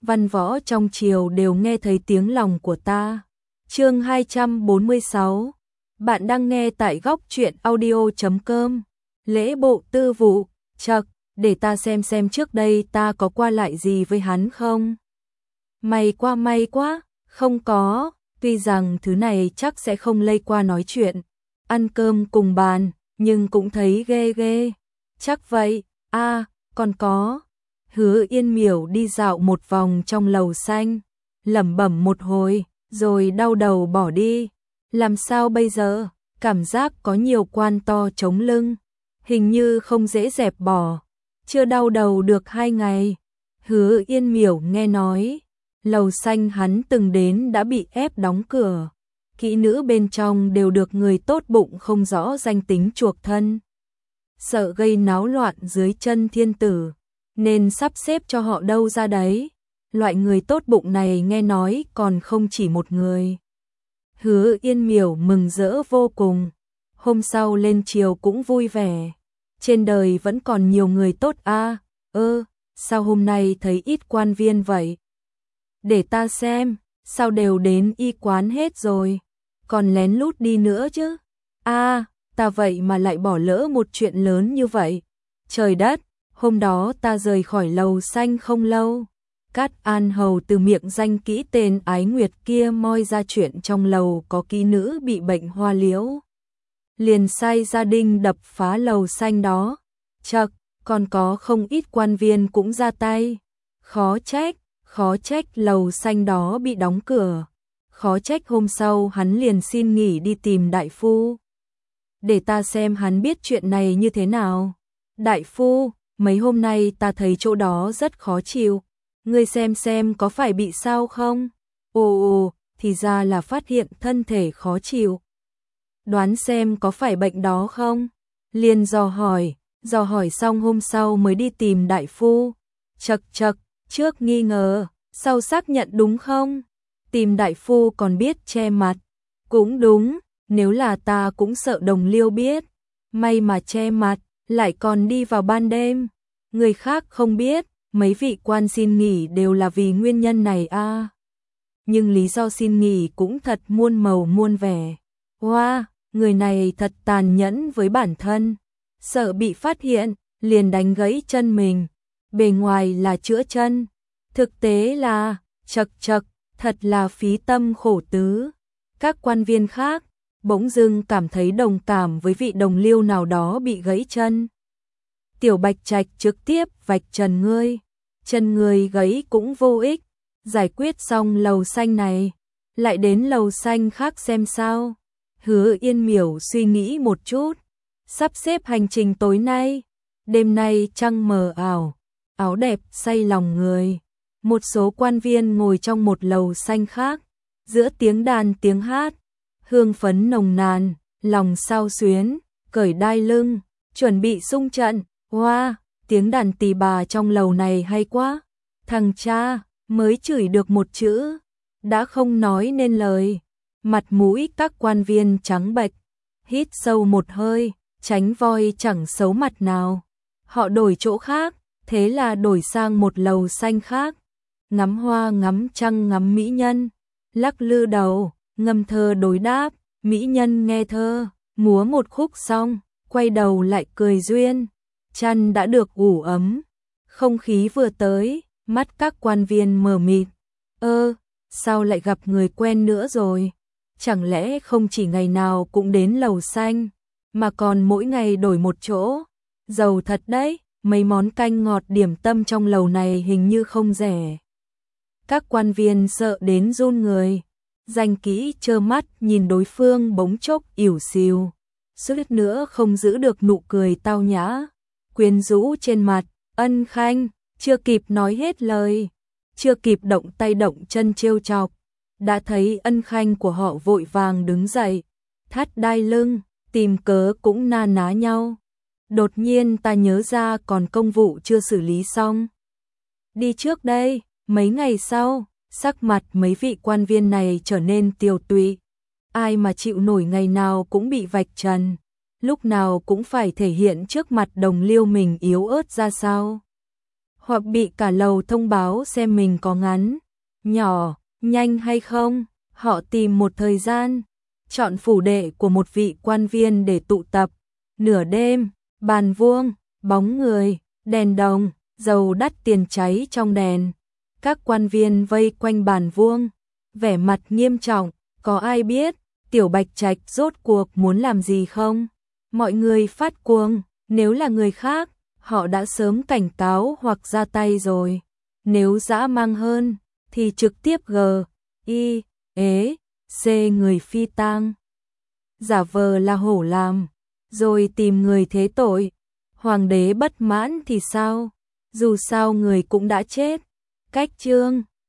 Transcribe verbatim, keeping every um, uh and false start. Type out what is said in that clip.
văn võ trong triều đều nghe thấy tiếng lòng của ta. Chương hai trăm bốn mươi sáu. Bạn đang nghe tại góc truyện audio chấm com. Lễ bộ tư vụ, chậc, để ta xem xem trước đây ta có qua lại gì với hắn không. May quá may quá, không có, tuy rằng thứ này chắc sẽ không lây qua nói chuyện, ăn cơm cùng bàn, nhưng cũng thấy ghê ghê. Chắc vậy, a à, còn có. Hứa Yên Miểu đi dạo một vòng trong lầu xanh, lẩm bẩm một hồi, rồi đau đầu bỏ đi. Làm sao bây giờ? Cảm giác có nhiều quan to chống lưng, hình như không dễ dẹp bỏ. Chưa đau đầu được hai ngày, Hứa Yên Miểu nghe nói, lầu xanh hắn từng đến đã bị ép đóng cửa. Kỹ nữ bên trong đều được người tốt bụng không rõ danh tính chuộc thân. Sợ gây náo loạn dưới chân thiên tử, nên sắp xếp cho họ đâu ra đấy. Loại người tốt bụng này nghe nói còn không chỉ một người. Hứa Yên Miểu mừng rỡ vô cùng. Hôm sau lên triều cũng vui vẻ. Trên đời vẫn còn nhiều người tốt a. À, ơ, sao hôm nay thấy ít quan viên vậy? Để ta xem, sao đều đến y quán hết rồi, còn lén lút đi nữa chứ. A, à, ta vậy mà lại bỏ lỡ một chuyện lớn như vậy. Trời đất, hôm đó ta rời khỏi lầu xanh không lâu. Cát An Hầu từ miệng danh kỹ tên Ái Nguyệt kia moi ra chuyện trong lầu có kỹ nữ bị bệnh hoa liễu. Liền sai gia đình đập phá lầu xanh đó. Chậc, còn có không ít quan viên cũng ra tay. Khó trách, khó trách lầu xanh đó bị đóng cửa. Khó trách hôm sau hắn liền xin nghỉ đi tìm đại phu. Để ta xem hắn biết chuyện này như thế nào. Đại phu, mấy hôm nay ta thấy chỗ đó rất khó chịu. Ngươi xem xem có phải bị sao không? Ồ ồ, thì ra là phát hiện thân thể khó chịu. Đoán xem có phải bệnh đó không? Liền dò hỏi, dò hỏi xong hôm sau mới đi tìm đại phu. Chậc chậc, trước nghi ngờ, sau xác nhận đúng không? Tìm đại phu còn biết che mặt. Cũng đúng, nếu là ta cũng sợ đồng liêu biết. May mà che mặt, lại còn đi vào ban đêm. Người khác không biết, mấy vị quan xin nghỉ đều là vì nguyên nhân này a. À. Nhưng lý do xin nghỉ cũng thật muôn màu muôn vẻ. Wow, người này thật tàn nhẫn với bản thân. Sợ bị phát hiện, liền đánh gãy chân mình. Bề ngoài là chữa chân, thực tế là, chậc chậc, thật là phí tâm khổ tứ. Các quan viên khác, bỗng dưng cảm thấy đồng cảm với vị đồng liêu nào đó bị gãy chân. Tiểu Bạch Trạch trực tiếp vạch trần ngươi. Chân người gãy cũng vô ích. Giải quyết xong lầu xanh này, lại đến lầu xanh khác xem sao. Hứa Yên Miểu suy nghĩ một chút, sắp xếp hành trình tối nay. Đêm nay trăng mờ ảo, áo đẹp say lòng người. Một số quan viên ngồi trong một lầu xanh khác, giữa tiếng đàn tiếng hát, hương phấn nồng nàn, lòng sao xuyến, cởi đai lưng, chuẩn bị xung trận. Hoa, wow, tiếng đàn tỳ bà trong lầu này hay quá. Thằng cha, mới chửi được một chữ, đã không nói nên lời. Mặt mũi các quan viên trắng bệch, hít sâu một hơi, tránh voi chẳng xấu mặt nào. Họ đổi chỗ khác, thế là đổi sang một lầu xanh khác. Ngắm hoa ngắm trăng ngắm mỹ nhân, lắc lư đầu, ngâm thơ đối đáp, mỹ nhân nghe thơ, múa một khúc xong, quay đầu lại cười duyên. Chăn đã được ủ ấm, không khí vừa tới, mắt các quan viên mờ mịt. Ơ, sao lại gặp người quen nữa rồi? Chẳng lẽ không chỉ ngày nào cũng đến lầu xanh, mà còn mỗi ngày đổi một chỗ? Giàu thật đấy, mấy món canh ngọt điểm tâm trong lầu này hình như không rẻ. Các quan viên sợ đến run người, danh kỹ trơ mắt nhìn đối phương bỗng chốc ỉu xìu, suýt nữa không giữ được nụ cười tao nhã, quyến rũ trên mặt. Ân Khanh chưa kịp nói hết lời, chưa kịp động tay động chân trêu chọc, đã thấy Ân Khanh của họ vội vàng đứng dậy, thắt đai lưng, tìm cớ cũng na ná nhau. Đột nhiên ta nhớ ra còn công vụ chưa xử lý xong. Đi trước đây. Mấy ngày sau, sắc mặt mấy vị quan viên này trở nên tiều tụy. Ai mà chịu nổi ngày nào cũng bị vạch trần, lúc nào cũng phải thể hiện trước mặt đồng liêu mình yếu ớt ra sao. hoặc bị cả lầu thông báo xem mình có ngắn, nhỏ, nhanh hay không. Họ tìm một thời gian, chọn phủ đệ của một vị quan viên để tụ tập. Nửa đêm, bàn vuông, bóng người, đèn đồng, dầu đắt tiền cháy trong đèn. Các quan viên vây quanh bàn vuông, vẻ mặt nghiêm trọng. Có ai biết Tiểu Bạch Trạch rốt cuộc muốn làm gì không? Mọi người phát cuồng, nếu là người khác, họ đã sớm cảnh cáo hoặc ra tay rồi. Nếu dã man hơn, thì trực tiếp g, i, ế, c người phi tang. Giả vờ là hổ làm, rồi tìm người thế tội. Hoàng đế bất mãn thì sao? Dù sao người cũng đã chết. Cách chương